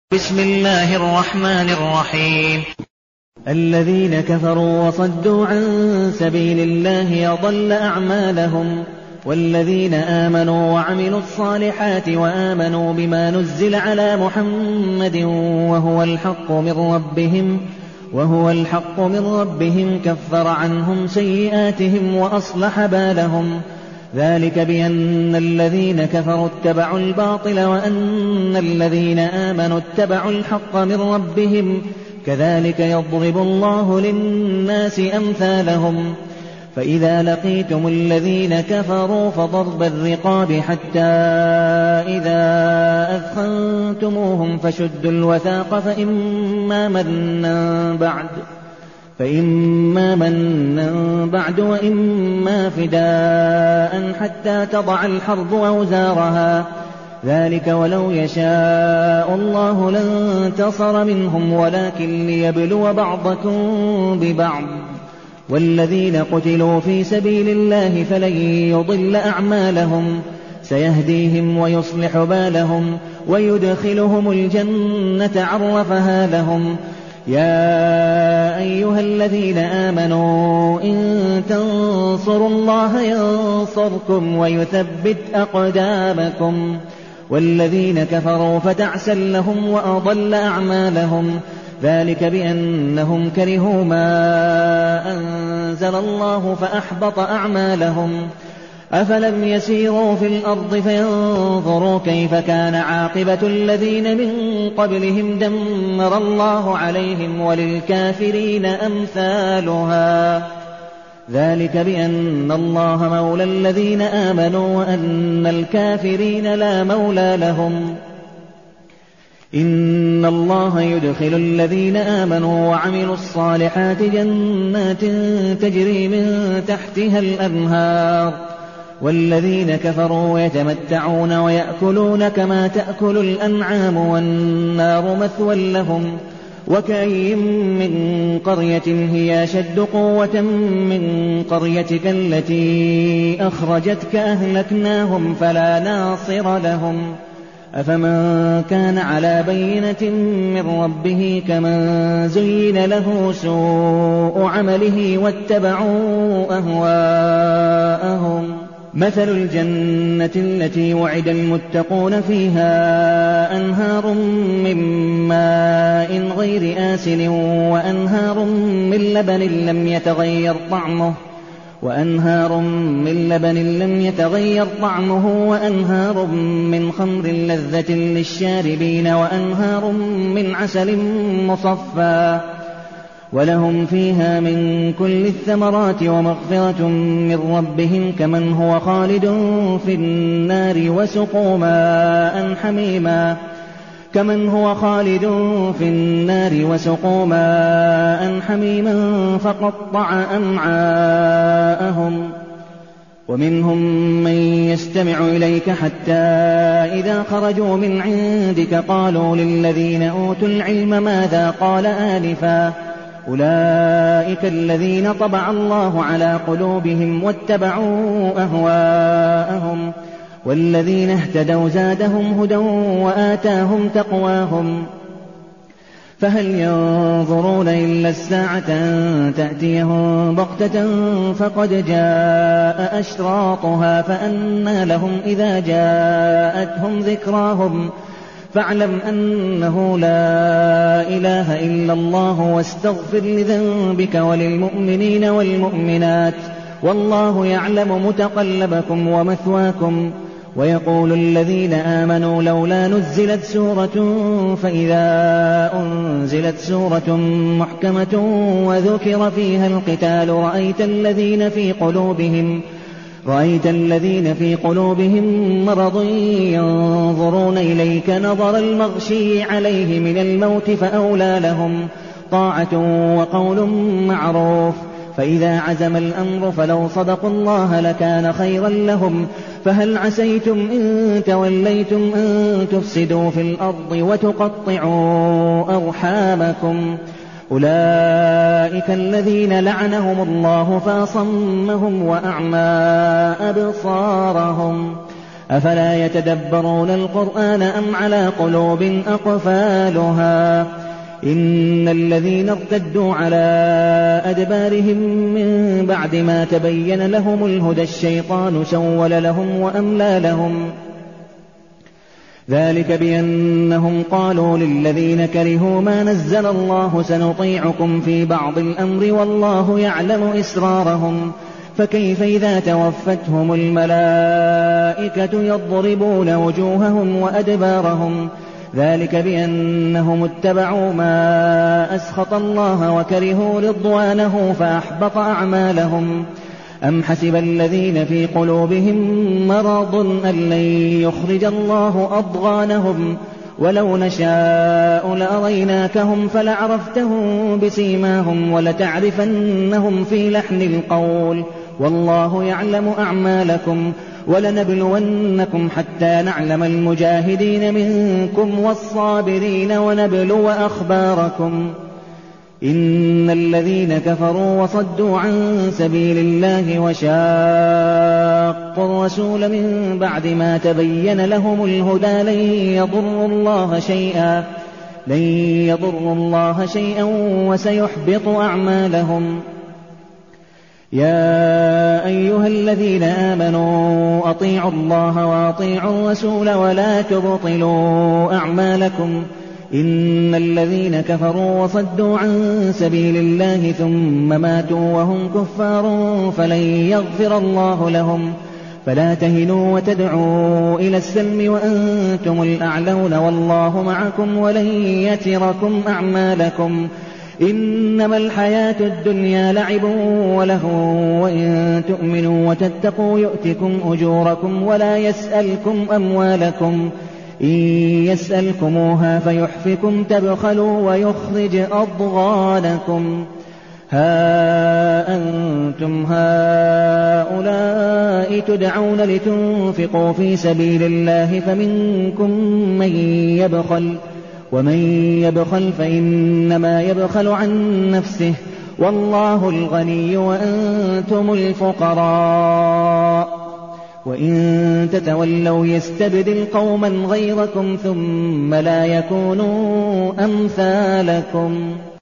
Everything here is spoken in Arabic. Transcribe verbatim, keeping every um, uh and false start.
بسم الله الرحمن الرحيم. الذين كفروا وصدوا عن سبيل الله أضل أعمالهم، والذين آمنوا وعملوا الصالحات وآمنوا بما نزل على محمد وهو الحق من ربهم وهو الحق من ربهم كفر عنهم سيئاتهم وأصلح بالهم، ذلك بأن الذين كفروا اتبعوا الباطل وأن الذين آمنوا اتبعوا الحق من ربهم، كذلك يضرب الله للناس أمثالهم. فإذا لقيتم الذين كفروا فضرب الرقاب حتى إذا أثخنتموهم فشدوا الوثاق فإما منا بعد فإما منا بعد وإما فداء حتى تضع الحرب أوزارها، ذلك ولو يشاء الله لانتصر منهم ولكن ليبلو بعضكم ببعض، والذين قتلوا في سبيل الله فلن يضل أعمالهم، سيهديهم ويصلح بالهم ويدخلهم الجنة عرفها لهم. يا أيها الذين آمنوا إن تنصروا الله ينصركم ويثبت أقدامكم، والذين كفروا فتعسا لهم وأضل أعمالهم، ذلك بأنهم كرهوا ما أنزل الله فأحبط أعمالهم. أفلم يسيروا في الأرض فينظروا كيف كان عاقبة الذين من قبلهم دمر الله عليهم وللكافرين أمثالها، ذلك بأن الله مولى الذين آمنوا وأن الكافرين لا مولى لهم. إن الله يدخل الذين آمنوا وعملوا الصالحات جنات تجري من تحتها الأنهار، والذين كفروا يتمتعون ويأكلون كما تأكل الأنعام والنار مثوى لهم. وكأي من قرية هي أشد قوة من قريتك التي أخرجتك أهلكناهم فلا ناصر لهم. أفمن كان على بينة من ربه كمن زين له سوء عمله واتبعوا أهواءهم. مثل الجنة التي وعد المتقون فيها أنهار من ماء غير آسن وأنهار من لبن لم يتغير طعمه وأنهار من لبن لم يتغير طعمه وأنهار من خمر لذة للشاربين وأنهار من عسل مصفى، ولهم فيها من كل الثمرات ومغفرة من ربهم كمن هو خالد في النار وسقوا ماء حميما كمن هو خالد في النار وسقوا ماء حميما فقطع أمعاءهم. ومنهم من يستمع إليك حتى إذا خرجوا من عندك قالوا للذين أوتوا العلم ماذا قال آنفا، أولئك الذين طبع الله على قلوبهم واتبعوا أهواءهم، والذين اهتدوا زادهم هدى وآتاهم تقواهم. فهل ينظرون إلا الساعة أن تأتيهم بغتة فقد جاء أشراطها فأنى لهم إذا جاءتهم ذكراهم. فاعلم أنه لا إله إلا الله واستغفر لذنبك وللمؤمنين والمؤمنات، والله يعلم متقلبكم ومثواكم. ويقول الذين آمنوا لولا نزلت سورة، فإذا أنزلت سورة محكمة وذكر فيها القتال رأيت الذين في قلوبهم رأيت الذين في قلوبهم مرض ينظرون إليك نظر المغشي عليه من الموت فأولى لهم طاعة وقول معروف. فإذا عزم الأمر فلو صدقوا الله لكان خيرا لهم. فهل عسيتم إن توليتم أن تفسدوا في الأرض وتقطعوا أرحامكم؟ أولئك الذين لعنهم الله فأصمهم وأعمى أبصارهم، أفلا يتدبرون القرآن أم على قلوب أقفالها إن الذين ارتدوا على أدبارهم من بعد ما تبين لهم الهدى الشيطان سول لهم وأملى لهم ذلك بأنهم قالوا للذين كرهوا ما نزل الله سنطيعكم في بعض الأمر والله يعلم إسرارهم فكيف إذا توفتهم الملائكة يضربون وجوههم وأدبارهم ذلك بأنهم اتبعوا ما أسخط الله وكرهوا رضوانه فأحبط أعمالهم أم حسب الذين في قلوبهم مرض أن لن يخرج الله أضغانهم ولو نشاء لأريناكهم فلعرفتهم بسيماهم ولتعرفنهم في لحن القول والله يعلم أعمالكم ولنبلونكم حتى نعلم المجاهدين منكم والصابرين ونبلو أخباركم إن الذين كفروا وصدوا عن سبيل الله وشاقوا الرسول من بعد ما تبين لهم الهدى لن يضروا الله شيئا لن يضروا الله شيئا وسيحبط أعمالهم يا أيها الذين آمنوا أطيعوا الله وأطيعوا الرسول ولا تبطلوا أعمالكم إن الذين كفروا وصدوا عن سبيل الله ثم ماتوا وهم كفار فلن يغفر الله لهم فلا تهنوا وتدعوا إلى السلم وأنتم الأعلون والله معكم ولن يتركم أعمالكم إنما الحياة الدنيا لعب ولهو وإن تؤمنوا وتتقوا يؤتكم أجوركم ولا يسألكم أموالكم إن يسألكموها فيحفكم تبخلوا ويخرج أضغانكم ها أنتم هؤلاء تدعون لتنفقوا في سبيل الله فمنكم من يبخل ومن يبخل فإنما يبخل عن نفسه والله الغني وأنتم الفقراء وإن تتولوا يستبدل قوما غيركم ثم لا يكونوا أمثالكم